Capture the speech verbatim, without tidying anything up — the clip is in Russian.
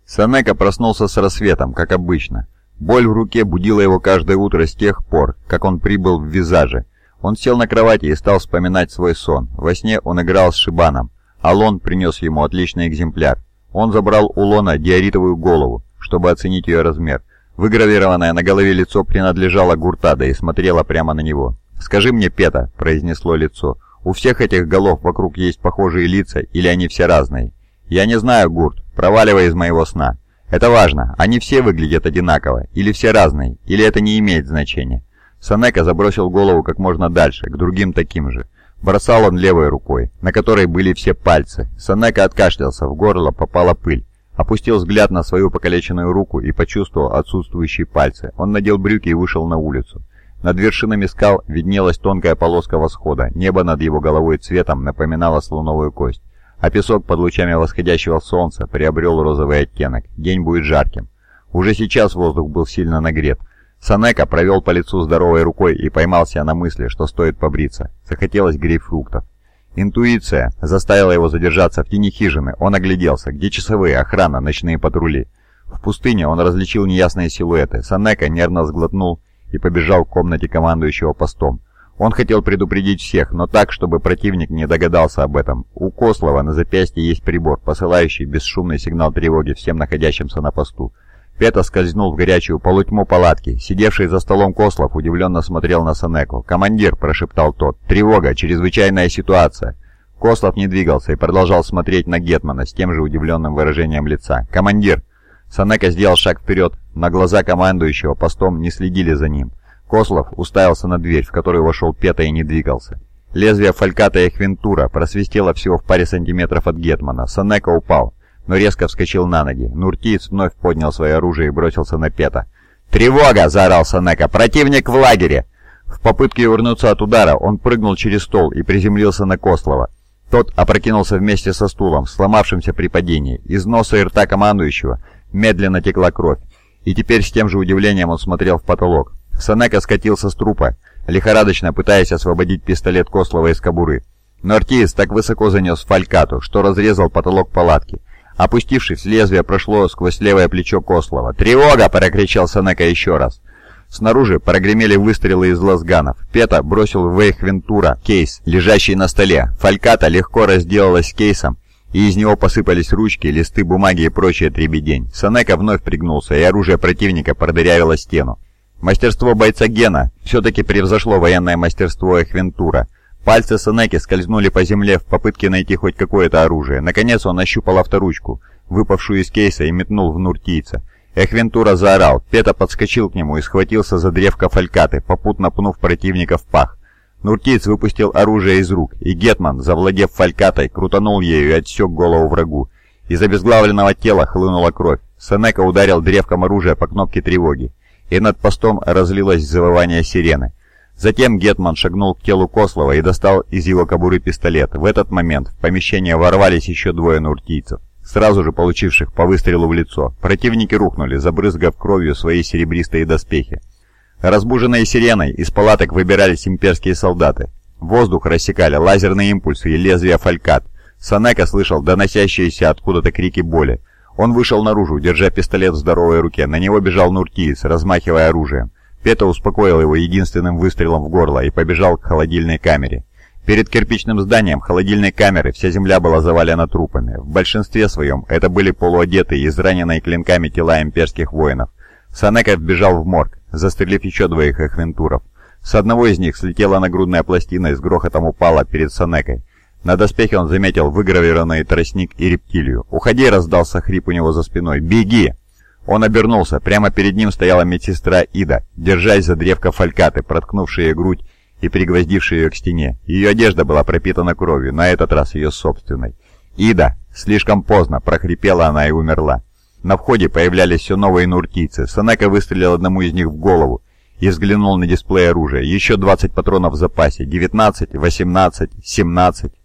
Сенека проснулся с рассветом, как обычно. Боль в руке будила его каждое утро с тех пор, как он прибыл в Визаже. Он сел на кровати и стал вспоминать свой сон. Во сне он играл с Шибаном, а Лон принес ему отличный экземпляр. Он забрал у Лона диоритовую голову, чтобы оценить ее размер. Выгравированное на голове лицо принадлежало Гуртадо и смотрело прямо на него. «Скажи мне, Пета», — произнесло лицо, — «у всех этих голов вокруг есть похожие лица, или они все разные?» «Я не знаю, Гурт, проваливай из моего сна». «Это важно, они все выглядят одинаково, или все разные, или это не имеет значения». Сенека забросил голову как можно дальше, к другим таким же. Бросал он левой рукой, на которой были все пальцы. Сенека откашлялся, в горло попала пыль. Опустил взгляд на свою покалеченную руку и почувствовал отсутствующие пальцы. Он надел брюки и вышел на улицу. Над вершинами скал виднелась тонкая полоска восхода. Небо над его головой цветом напоминало слоновую кость. А песок под лучами восходящего солнца приобрел розовый оттенок. День будет жарким. Уже сейчас воздух был сильно нагрет. Сенека провел по лицу здоровой рукой и поймался на мысли, что стоит побриться. Захотелось грейпфруктов. Интуиция заставила его задержаться в тени хижины. Он огляделся. Где часовые, охрана, ночные патрули? В пустыне он различил неясные силуэты. Сенека нервно сглотнул и побежал к комнате командующего постом. Он хотел предупредить всех, но так, чтобы противник не догадался об этом. У Кослова на запястье есть прибор, посылающий бесшумный сигнал тревоги всем находящимся на посту. Пета скользнул в горячую полутьму палатки. Сидевший за столом Кослов удивленно смотрел на Сенеку. «Командир», — прошептал тот, — «тревога, чрезвычайная ситуация». Кослов не двигался и продолжал смотреть на Гетмана с тем же удивленным выражением лица. «Командир!» Сенека сделал шаг вперед, но глаза командующего постом не следили за ним. Кослов уставился на дверь, в которую вошел Пета, и не двигался. Лезвие фальката и хвинтура просвистело всего в паре сантиметров от Гетмана. Сенека упал, но резко вскочил на ноги. Нуртиец вновь поднял свое оружие и бросился на Пета. «Тревога!» — заорал Сенека. «Противник в лагере!» В попытке увернуться от удара он прыгнул через стол и приземлился на Кослова. Тот опрокинулся вместе со стулом, сломавшимся при падении. Из носа и рта командующего медленно текла кровь, и теперь с тем же удивлением он смотрел в потолок. Сенека скатился с трупа, лихорадочно пытаясь освободить пистолет Кослова из кобуры. Но артиец так высоко занес фалькату, что разрезал потолок палатки. Опустившись, лезвие прошло сквозь левое плечо Кослова. «Тревога!» — прокричал Сенека еще раз. Снаружи прогремели выстрелы из лазганов. Пета бросил в Вейх Вентура кейс, лежащий на столе. Фальката легко разделалась с кейсом, и из него посыпались ручки, листы бумаги и прочая дребедень. Сенека вновь пригнулся, и оружие противника продырявило стену. Мастерство бойца Гена все-таки превзошло военное мастерство Эхвентура. Пальцы Сенеки скользнули по земле в попытке найти хоть какое-то оружие. Наконец он ощупал авторучку, выпавшую из кейса, и метнул в Нуртийца. Эхвентура заорал. Пета подскочил к нему и схватился за древко фалькаты, попутно пнув противника в пах. Нуртиец выпустил оружие из рук, и Гетман, завладев фалькатой, крутанул ею и отсек голову врагу. Из обезглавленного тела хлынула кровь. Сенека ударил древком оружия по кнопке тревоги, и над постом разлилось завывание сирены. Затем Гетман шагнул к телу Кослова и достал из его кобуры пистолет. В этот момент в помещение ворвались еще двое нуртийцев, сразу же получивших по выстрелу в лицо. Противники рухнули, забрызгав кровью свои серебристые доспехи. Разбуженные сиреной, из палаток выбирались имперские солдаты. Воздух рассекали лазерные импульсы и лезвия фалькат. Сенека слышал доносящиеся откуда-то крики боли. Он вышел наружу, держа пистолет в здоровой руке. На него бежал нуртиец, размахивая оружием. Пета успокоил его единственным выстрелом в горло и побежал к холодильной камере. Перед кирпичным зданием холодильной камеры вся земля была завалена трупами. В большинстве своем это были полуодетые, израненные клинками тела имперских воинов. Сенека вбежал в морг, застрелив еще двоих эхвентуров. С одного из них слетела нагрудная пластина и с грохотом упала перед Сенекой. На доспехе он заметил выгравированный тростник и рептилию. «Уходи!» — раздался хрип у него за спиной. «Беги!» Он обернулся. Прямо перед ним стояла медсестра Ида, держась за древко фалькаты, проткнувшие ей грудь и пригвоздившие ее к стене. Ее одежда была пропитана кровью, на этот раз ее собственной. «Ида!» Слишком поздно, прохрипела она и умерла. На входе появлялись все новые нуртийцы. Сенека выстрелил одному из них в голову и взглянул на дисплей оружия. Еще двадцать патронов в запасе. девятнадцать, восемнадцать, семнадцать...